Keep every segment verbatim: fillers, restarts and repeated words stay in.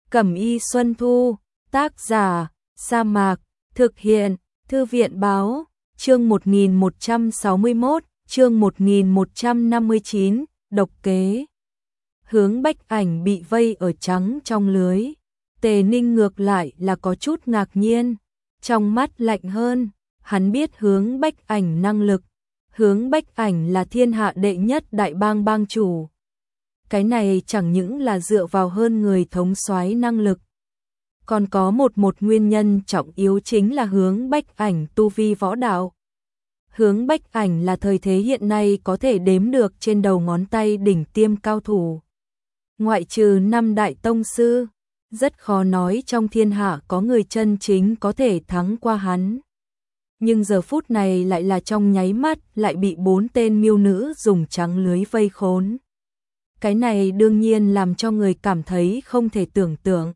Cẩm y Xuân Thu, tác giả, Sa Mạc, thực hiện, Thư viện báo, chương một nghìn một trăm sáu mươi mốt, chương một nghìn một trăm năm mươi chín, độc kế. Hướng Bách Ảnh bị vây ở trắng trong lưới. Tề Ninh ngược lại là có chút ngạc nhiên, trong mắt lạnh hơn, hắn biết Hướng Bách Ảnh năng lực. Hướng Bách Ảnh là thiên hạ đệ nhất đại bang bang chủ. Cái này chẳng những là dựa vào hơn người thống soái năng lực, còn có một một nguyên nhân trọng yếu chính là Hướng Bách Ảnh tu vi võ đạo. Hướng Bách Ảnh là thời thế hiện nay có thể đếm được trên đầu ngón tay đỉnh tiêm cao thủ. Ngoại trừ năm đại tông sư, rất khó nói trong thiên hạ có người chân chính có thể thắng qua hắn. Nhưng giờ phút này lại là trong nháy mắt lại bị bốn tên miêu nữ dùng trắng lưới vây khốn. Cái này đương nhiên làm cho người cảm thấy không thể tưởng tượng.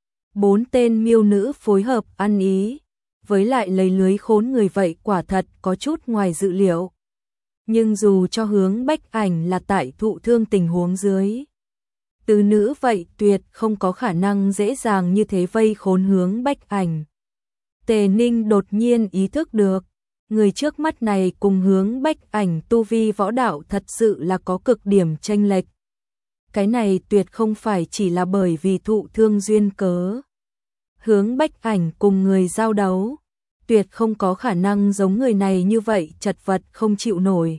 Bốn tên miêu nữ phối hợp ăn ý, với lại lấy lưới khốn người vậy quả thật có chút ngoài dự liệu. Nhưng dù cho Hướng Bách Ảnh là tại thụ thương tình huống dưới, tứ nữ vậy tuyệt không có khả năng dễ dàng như thế vây khốn Hướng Bách Ảnh. Tề Ninh đột nhiên ý thức được, người trước mắt này cùng Hướng Bách Ảnh tu vi võ đạo thật sự là có cực điểm chênh lệch. Cái này tuyệt không phải chỉ là bởi vì thụ thương duyên cớ. Hướng Bách Ảnh cùng người giao đấu, tuyệt không có khả năng giống người này như vậy chật vật không chịu nổi.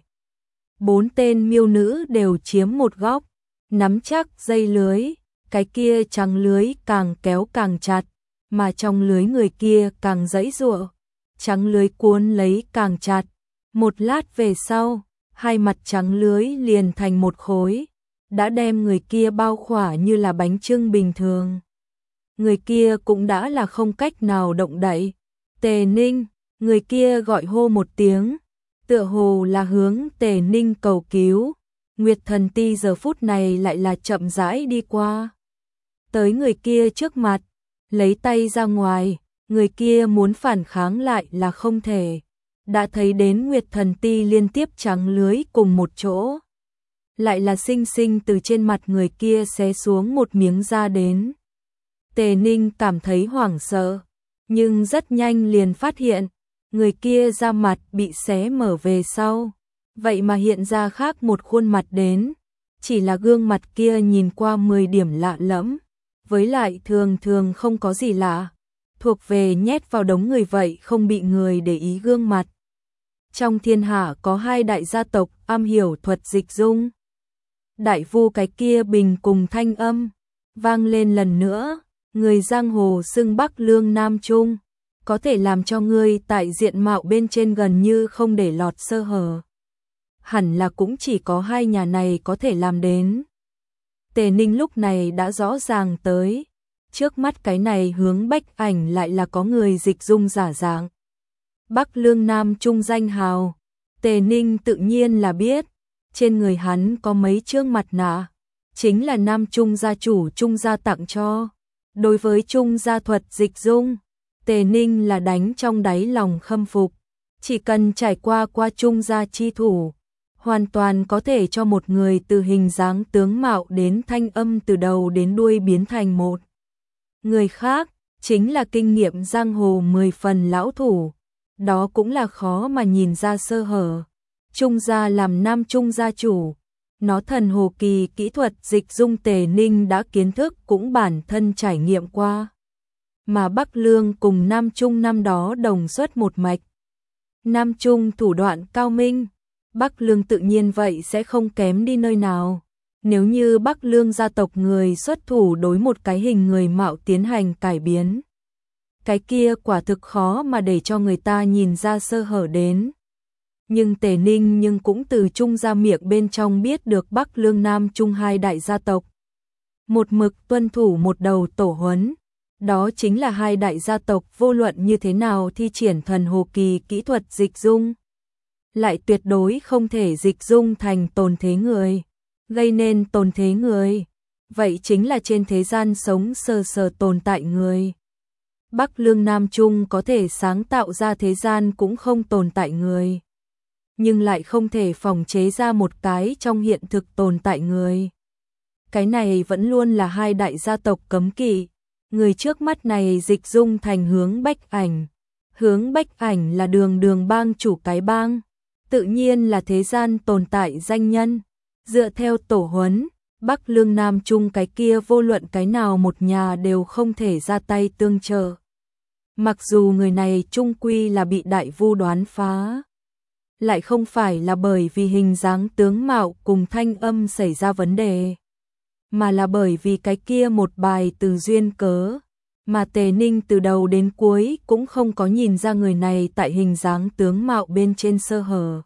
Bốn tên miêu nữ đều chiếm một góc, nắm chắc dây lưới, cái kia trắng lưới càng kéo càng chặt, mà trong lưới người kia càng giãy giụa, trắng lưới cuốn lấy càng chặt. Một lát về sau, hai mặt trắng lưới liền thành một khối, đã đem người kia bao khỏa như là bánh chưng bình thường. Người kia cũng đã là không cách nào động đậy. Tề Ninh, người kia gọi hô một tiếng, tựa hồ là hướng Tề Ninh cầu cứu. Nguyệt Thần Ti giờ phút này lại là chậm rãi đi qua, tới người kia trước mặt, lấy tay ra ngoài, người kia muốn phản kháng lại là không thể. Đã thấy đến Nguyệt Thần Ti liên tiếp trắng lưới cùng một chỗ, lại là sinh sinh từ trên mặt người kia xé xuống một miếng da đến. Tề Ninh cảm thấy hoảng sợ, nhưng rất nhanh liền phát hiện, người kia da mặt bị xé mở về sau, vậy mà hiện ra khác một khuôn mặt đến, chỉ là gương mặt kia nhìn qua mười điểm lạ lẫm, với lại thường thường không có gì lạ, thuộc về nhét vào đống người vậy không bị người để ý gương mặt. Trong thiên hạ có hai đại gia tộc am hiểu thuật dịch dung. Đại vu cái kia bình cùng thanh âm vang lên lần nữa, người giang hồ xưng Bắc Lương Nam Trung, có thể làm cho ngươi tại diện mạo bên trên gần như không để lọt sơ hở. Hẳn là cũng chỉ có hai nhà này có thể làm đến. Tề Ninh lúc này đã rõ ràng tới, trước mắt cái này Hướng Bách Ảnh lại là có người dịch dung giả dạng. Bắc Lương Nam Trung danh hào, Tề Ninh tự nhiên là biết, trên người hắn có mấy chương mặt nạ, chính là Nam Trung gia chủ Trung gia tặng cho. Đối với Trung gia thuật dịch dung, Tề Ninh là đánh trong đáy lòng khâm phục, chỉ cần trải qua qua Trung gia chi thủ, hoàn toàn có thể cho một người từ hình dáng tướng mạo đến thanh âm từ đầu đến đuôi biến thành một người khác, chính là kinh nghiệm giang hồ mười phần lão thủ, đó cũng là khó mà nhìn ra sơ hở. Trung gia làm Nam Trung gia chủ, nó thần hồ kỳ kỹ thuật dịch dung Tề Ninh đã kiến thức cũng bản thân trải nghiệm qua. Mà Bắc Lương cùng Nam Trung năm đó đồng xuất một mạch. Nam Trung thủ đoạn cao minh, Bắc Lương tự nhiên vậy sẽ không kém đi nơi nào. Nếu như Bắc Lương gia tộc người xuất thủ đối một cái hình người mạo tiến hành cải biến, cái kia quả thực khó mà để cho người ta nhìn ra sơ hở đến. Nhưng Tề Ninh nhưng cũng từ Trung gia miệng bên trong biết được Bắc Lương Nam Trung hai đại gia tộc một mực tuân thủ một đầu tổ huấn, đó chính là hai đại gia tộc vô luận như thế nào thi triển thần hồ kỳ kỹ thuật dịch dung, lại tuyệt đối không thể dịch dung thành tồn thế người, gây nên tồn thế người, vậy chính là trên thế gian sống sờ sờ tồn tại người. Bắc Lương Nam Trung có thể sáng tạo ra thế gian cũng không tồn tại người, nhưng lại không thể phòng chế ra một cái trong hiện thực tồn tại người. Cái này vẫn luôn là hai đại gia tộc cấm kỵ, Người trước mắt này dịch dung thành Hướng Bách Ảnh. Hướng Bách Ảnh là đường đường bang chủ cái bang, tự nhiên là thế gian tồn tại danh nhân. Dựa theo tổ huấn, Bắc Lương Nam Trung cái kia vô luận cái nào một nhà đều không thể ra tay tương trợ. Mặc dù người này trung quy là bị đại vu đoán phá, lại không phải là bởi vì hình dáng tướng mạo cùng thanh âm xảy ra vấn đề, mà là bởi vì cái kia một bài từ duyên cớ, mà Tề Ninh từ đầu đến cuối cũng không có nhìn ra người này tại hình dáng tướng mạo bên trên sơ hở.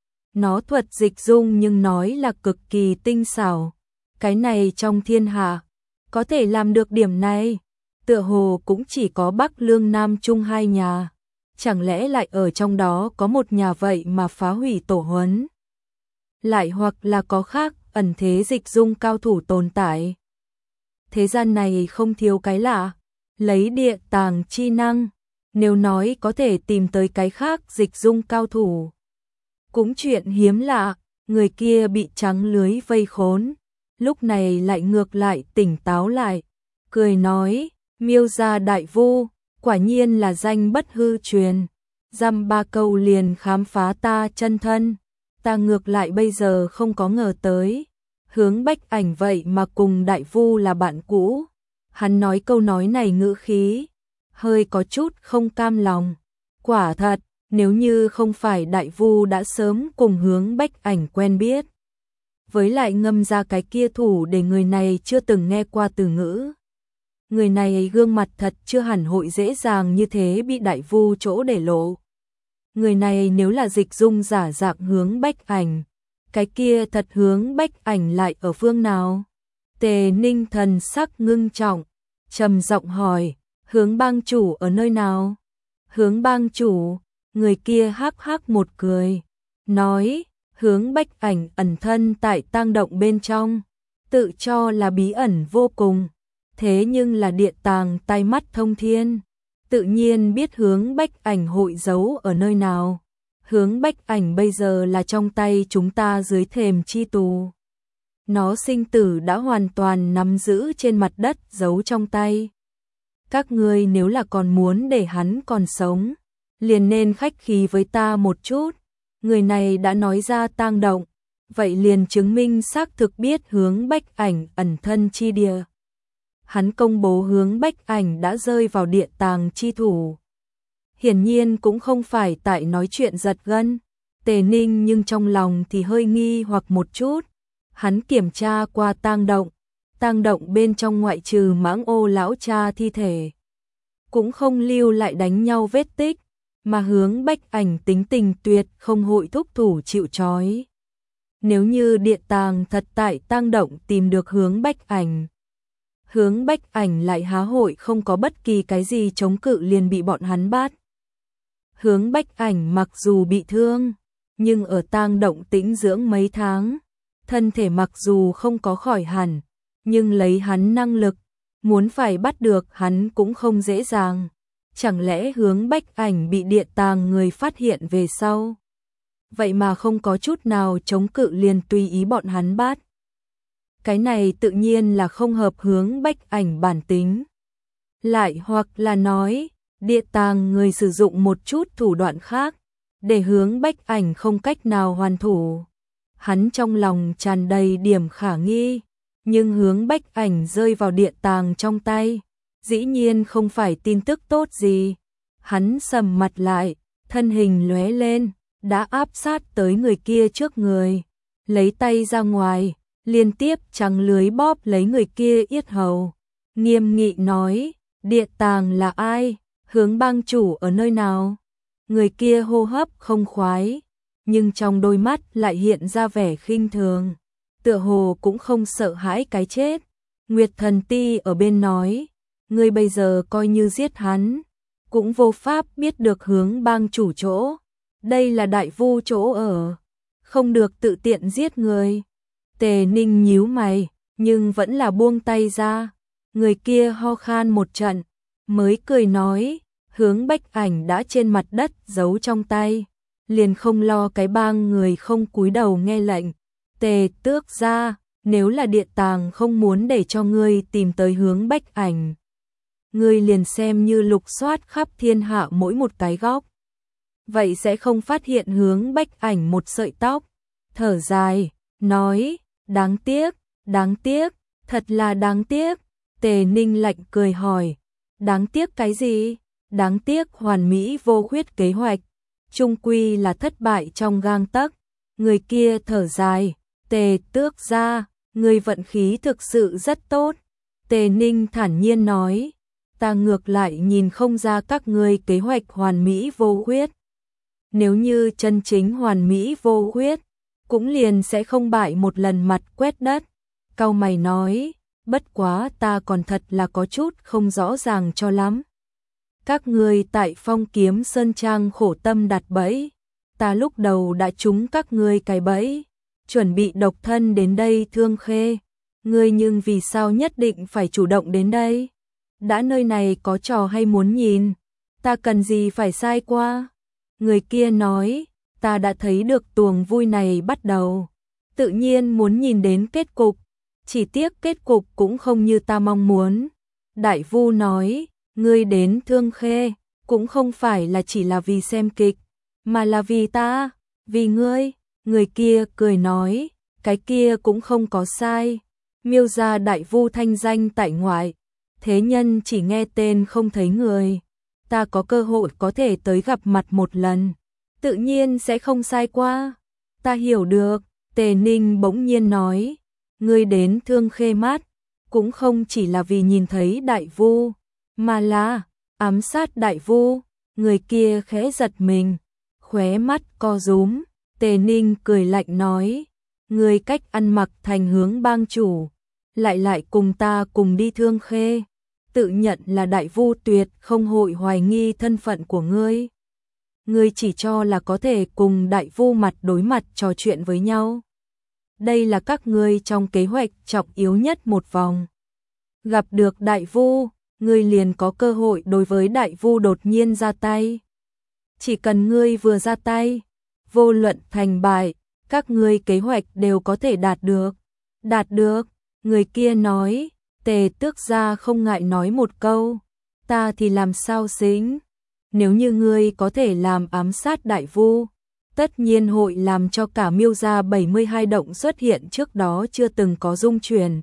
Nó thuật dịch dung nhưng nói là cực kỳ tinh xảo. Cái này trong thiên hạ, có thể làm được điểm này, tựa hồ cũng chỉ có Bắc Lương Nam Trung hai nhà. Chẳng lẽ lại ở trong đó có một nhà vậy mà phá hủy tổ huấn? Lại hoặc là có khác ẩn thế dịch dung cao thủ tồn tại? Thế gian này không thiếu cái lạ, lấy địa tàng chi năng, nếu nói có thể tìm tới cái khác dịch dung cao thủ. Cũng chuyện hiếm lạ, người kia bị trắng lưới vây khốn, lúc này lại ngược lại tỉnh táo lại, cười nói, Miêu gia đại vu, quả nhiên là danh bất hư truyền, dăm ba câu liền khám phá ta chân thân, ta ngược lại bây giờ không có ngờ tới, Hướng Bách Ảnh vậy mà cùng đại vu là bạn cũ. Hắn nói câu nói này ngữ khí hơi có chút không cam lòng, quả thật, nếu như không phải đại vu đã sớm cùng Hướng Bách Ảnh quen biết, với lại ngâm ra cái kia thủ để người này chưa từng nghe qua từ ngữ. Người này gương mặt thật chưa hẳn hội dễ dàng như thế bị đại vu chỗ để lộ. Người này nếu là dịch dung giả dạng Hướng Bách Ảnh, cái kia thật Hướng Bách Ảnh lại ở phương nào? Tề Ninh thần sắc ngưng trọng, trầm giọng hỏi, Hướng bang chủ ở nơi nào? Hướng bang chủ, người kia hắc hắc một cười, nói, Hướng Bách Ảnh ẩn thân tại tang động bên trong, tự cho là bí ẩn vô cùng, thế nhưng là địa tàng tai mắt thông thiên, tự nhiên biết Hướng Bách Ảnh hội giấu ở nơi nào. Hướng Bách Ảnh bây giờ là trong tay chúng ta dưới thềm chi tù. Nó sinh tử đã hoàn toàn nắm giữ trên mặt đất giấu trong tay. Các ngươi nếu là còn muốn để hắn còn sống, liền nên khách khí với ta một chút. Người này đã nói ra tang động, vậy liền chứng minh xác thực biết Hướng Bách Ảnh ẩn thân chi địa. Hắn công bố Hướng Bách Ảnh đã rơi vào địa tàng chi thủ. Hiển nhiên cũng không phải tại nói chuyện giật gân. Tề Ninh nhưng trong lòng thì hơi nghi hoặc một chút. Hắn kiểm tra qua tang động, tang động bên trong ngoại trừ Mãng Ô lão cha thi thể, cũng không lưu lại đánh nhau vết tích, mà Hướng Bách Ảnh tính tình tuyệt không hội thúc thủ chịu trói. Nếu như địa tàng thật tại tang động tìm được Hướng Bách Ảnh, Hướng Bách Ảnh lại há hội không có bất kỳ cái gì chống cự liền bị bọn hắn bắt. Hướng Bách Ảnh mặc dù bị thương, nhưng ở tang động tĩnh dưỡng mấy tháng, thân thể mặc dù không có khỏi hẳn, nhưng lấy hắn năng lực, muốn phải bắt được hắn cũng không dễ dàng. Chẳng lẽ Hướng Bách Ảnh bị địa tàng người phát hiện về sau, vậy mà không có chút nào chống cự liền tùy ý bọn hắn bắt? Cái này tự nhiên là không hợp Hướng Bách Ảnh bản tính. Lại hoặc là nói, địa tàng người sử dụng một chút thủ đoạn khác, để Hướng Bách Ảnh không cách nào hoàn thủ. Hắn trong lòng tràn đầy điểm khả nghi, nhưng Hướng Bách Ảnh rơi vào địa tàng trong tay, dĩ nhiên không phải tin tức tốt gì. Hắn sầm mặt lại, thân hình lóe lên, đã áp sát tới người kia trước người, lấy tay ra ngoài, liên tiếp trắng lưới bóp lấy người kia yết hầu, nghiêm nghị nói, địa tàng là ai? Hướng bang chủ ở nơi nào? Người kia hô hấp không khoái, nhưng trong đôi mắt lại hiện ra vẻ khinh thường, tựa hồ cũng không sợ hãi cái chết. Nguyệt Thần Ti ở bên nói, ngươi bây giờ coi như giết hắn, cũng vô pháp biết được Hướng bang chủ chỗ, đây là đại vu chỗ ở, không được tự tiện giết người. Tề Ninh nhíu mày, nhưng vẫn là buông tay ra. Người kia ho khan một trận, mới cười nói, Hướng Bách Ảnh đã trên mặt đất giấu trong tay, liền không lo cái bang người không cúi đầu nghe lệnh. Tề tước ra, nếu là địa tàng không muốn để cho ngươi tìm tới Hướng Bách Ảnh, ngươi liền xem như lục soát khắp thiên hạ mỗi một cái góc. Vậy sẽ không phát hiện hướng Bách Ảnh một sợi tóc. Thở dài, nói, đáng tiếc, đáng tiếc, thật là đáng tiếc. Tề Ninh lạnh cười hỏi, đáng tiếc cái gì? Đáng tiếc hoàn mỹ vô khuyết kế hoạch, chung quy là thất bại trong gang tấc. Người kia thở dài, Tề Tước gia, người vận khí thực sự rất tốt. Tề Ninh thản nhiên nói, ta ngược lại nhìn không ra các ngươi kế hoạch hoàn mỹ vô khuyết. Nếu như chân chính hoàn mỹ vô khuyết, cũng liền sẽ không bại một lần mặt quét đất. Cau mày nói, bất quá ta còn thật là có chút không rõ ràng cho lắm. Các ngươi tại Phong Kiếm Sơn Trang khổ tâm đặt bẫy, ta lúc đầu đã trúng các ngươi cái bẫy, chuẩn bị độc thân đến đây Thương Khê. Ngươi nhưng vì sao nhất định phải chủ động đến đây? Đã nơi này có trò hay muốn nhìn, ta cần gì phải sai qua? Người kia nói, ta đã thấy được tuồng vui này bắt đầu, tự nhiên muốn nhìn đến kết cục, chỉ tiếc kết cục cũng không như ta mong muốn. Đại Vu nói, ngươi đến Thương Khê, cũng không phải là chỉ là vì xem kịch, mà là vì ta, vì ngươi. Người kia cười nói, cái kia cũng không có sai. Miêu gia Đại Vu thanh danh tại ngoại, thế nhân chỉ nghe tên không thấy người. Ta có cơ hội có thể tới gặp mặt một lần, tự nhiên sẽ không sai qua. Ta hiểu được. Tề Ninh bỗng nhiên nói, ngươi đến Thương Khê Mát, cũng không chỉ là vì nhìn thấy Đại Vu, mà là ám sát Đại Vu. Người kia khẽ giật mình, khóe mắt co rúm. Tề Ninh cười lạnh nói, ngươi cách ăn mặc thành hướng bang chủ, lại lại cùng ta cùng đi Thương Khê, tự nhận là Đại Vu tuyệt không hội hoài nghi thân phận của ngươi. Ngươi chỉ cho là có thể cùng Đại Vu mặt đối mặt trò chuyện với nhau. Đây là các ngươi trong kế hoạch trọng yếu nhất một vòng. Gặp được Đại Vu, ngươi liền có cơ hội đối với Đại Vu đột nhiên ra tay. Chỉ cần ngươi vừa ra tay, vô luận thành bại, các ngươi kế hoạch đều có thể đạt được. Đạt được, người kia nói, Tề Tước gia không ngại nói một câu, ta thì làm sao xính. Nếu như ngươi có thể làm ám sát Đại Vu, tất nhiên hội làm cho cả Miêu gia bảy mươi hai động xuất hiện trước đó chưa từng có dung chuyển.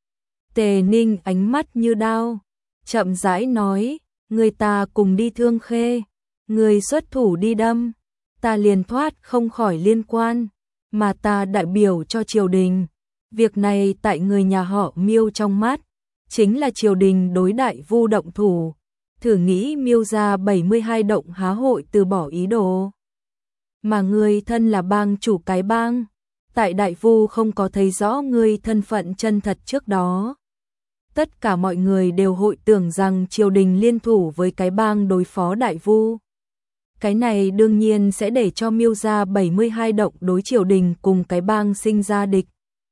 Tề Ninh ánh mắt như đao, chậm rãi nói, người ta cùng đi Thương Khê, người xuất thủ đi đâm, ta liền thoát không khỏi liên quan, mà ta đại biểu cho triều đình. Việc này tại người nhà họ Miêu trong mắt, chính là triều đình đối Đại Vu động thủ. Thử nghĩ Miêu gia bảy mươi hai động há hội từ bỏ ý đồ. Mà ngươi thân là bang chủ cái bang, tại Đại Vu không có thấy rõ ngươi thân phận chân thật trước đó. Tất cả mọi người đều hội tưởng rằng triều đình liên thủ với cái bang đối phó Đại Vu. Cái này đương nhiên sẽ để cho Miêu gia bảy mươi hai động đối triều đình cùng cái bang sinh ra địch.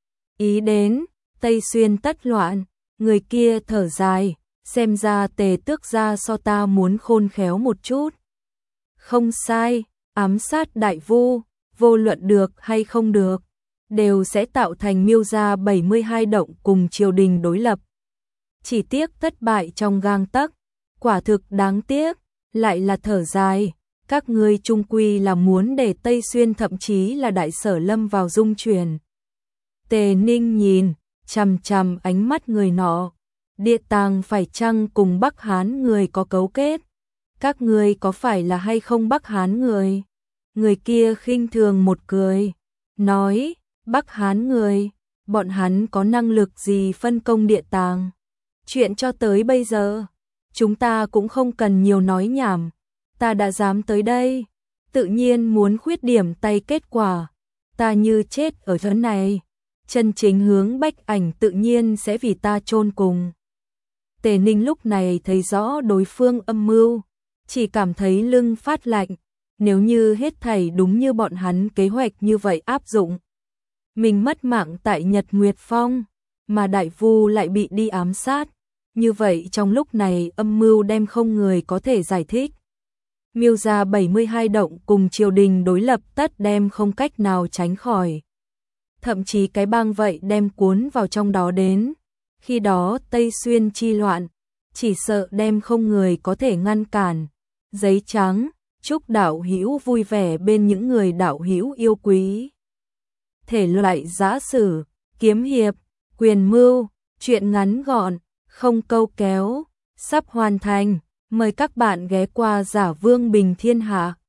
Ý đến, Tây Xuyên tất loạn, người kia thở dài, xem ra Tề Tước gia so ta muốn khôn khéo một chút. Không sai, ám sát Đại Vu, vô luận được hay không được, đều sẽ tạo thành Miêu gia bảy mươi hai động cùng triều đình đối lập. Chỉ tiếc thất bại trong gang tấc, quả thực đáng tiếc. Lại là thở dài, các ngươi chung quy là muốn để Tây Xuyên thậm chí là Đại Sở lâm vào dung chuyển. Tề Ninh nhìn chằm chằm ánh mắt người nọ, Địa Tàng phải chăng cùng Bắc Hán người có cấu kết? Các ngươi có phải là hay không Bắc Hán người? Người kia khinh thường một cười, nói, Bắc Hán người, bọn hắn có năng lực gì phân công Địa Tàng? Chuyện cho tới bây giờ, chúng ta cũng không cần nhiều nói nhảm, ta đã dám tới đây, tự nhiên muốn khuyết điểm tay kết quả, ta như chết ở chỗ này, chân chính hướng Bách Ảnh tự nhiên sẽ vì ta chôn cùng. Tề Ninh lúc này thấy rõ đối phương âm mưu, chỉ cảm thấy lưng phát lạnh, nếu như hết thảy đúng như bọn hắn kế hoạch như vậy áp dụng. Mình mất mạng tại Nhật Nguyệt Phong, mà Đại Vu lại bị đi ám sát, như vậy trong lúc này âm mưu đem không người có thể giải thích. Miêu gia bảy mươi hai động cùng triều đình đối lập tất đem không cách nào tránh khỏi. Thậm chí cái bang vậy đem cuốn vào trong đó đến. Khi đó Tây Xuyên chi loạn, chỉ sợ đem không người có thể ngăn cản. Giấy trắng, chúc đạo hữu vui vẻ bên những người đạo hữu yêu quý. Thể loại giã sử, kiếm hiệp, quyền mưu, truyện ngắn gọn, không câu kéo, sắp hoàn thành. Mời các bạn ghé qua Giả Vương Bình Thiên Hạ.